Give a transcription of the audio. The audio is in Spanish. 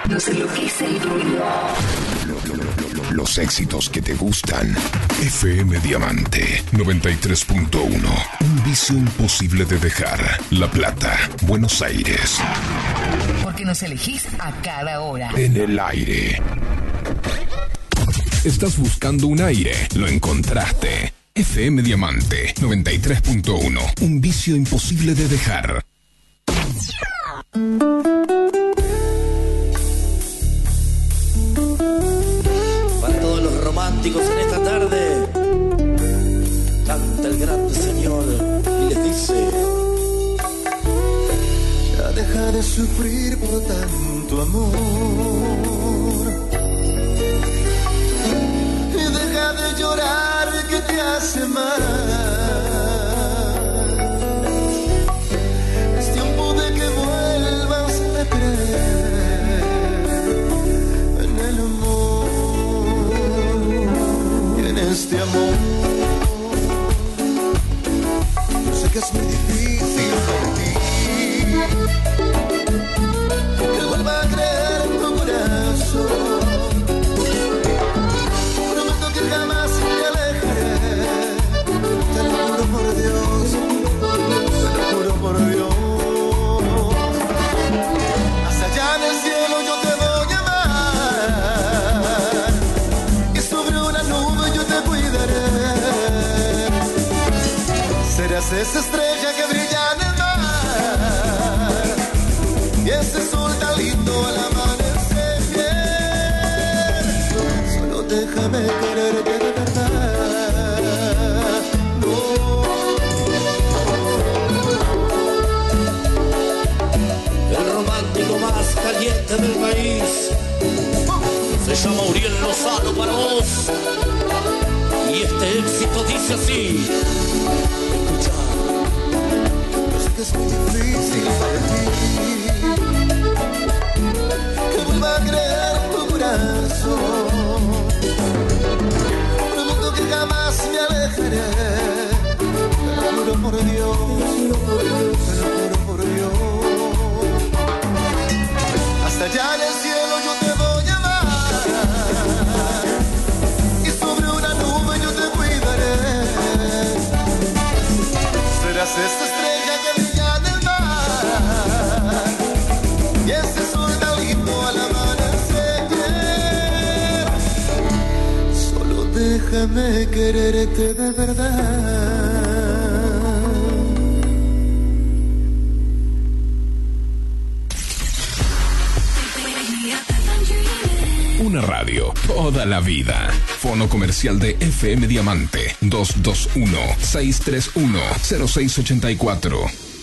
Nos enloquece el ruido. Los éxitos que te gustan. FM Diamante 93.1. Un vicio imposible de dejar. La Plata, Buenos Aires. Porque nos elegís a cada hora. En el aire. ¿Estás buscando un aire? Lo encontraste. FM Diamante 93.1. Un vicio imposible de dejar. Para todos los románticos en esta tarde, canta el grande Señor y les dice: ya deja de sufrir por tanto amor y deja de llorar que te hace mal. Es tiempo de que vuelvas a creer en el amor y en este amor. Yo sé que es muy difícil para ti que vuelva a creer en tu corazón. Prometo que jamás me alejaré. Te lo juro por Dios, te lo juro por Dios. Hasta allá en el cielo yo te voy a amar y sobre una nube yo te cuidaré. Serás esa estrella que brilla en el mar y ese sol tan lindo al amanecer. Solo déjame quererte de verdad. No. el romántico más caliente del país se llama Uriel Lozano para vos. Y este éxito dice así. Escucha. Yo sé que es muy difícil para ti que vuelva a creer en tu corazón. Prometo que jamás me alejaré. Te lo juro por Dios, te lo juro por Dios. Hasta allá en el cielo yo te voy a amar y sobre una nube yo te cuidaré. Serás esta estrella que brilla en el mar y ese sol tan lindo al amanecer. Solo déjame quererte de verdad. Una radio, toda la vida. Fono comercial de FM Diamante 221-631-0684.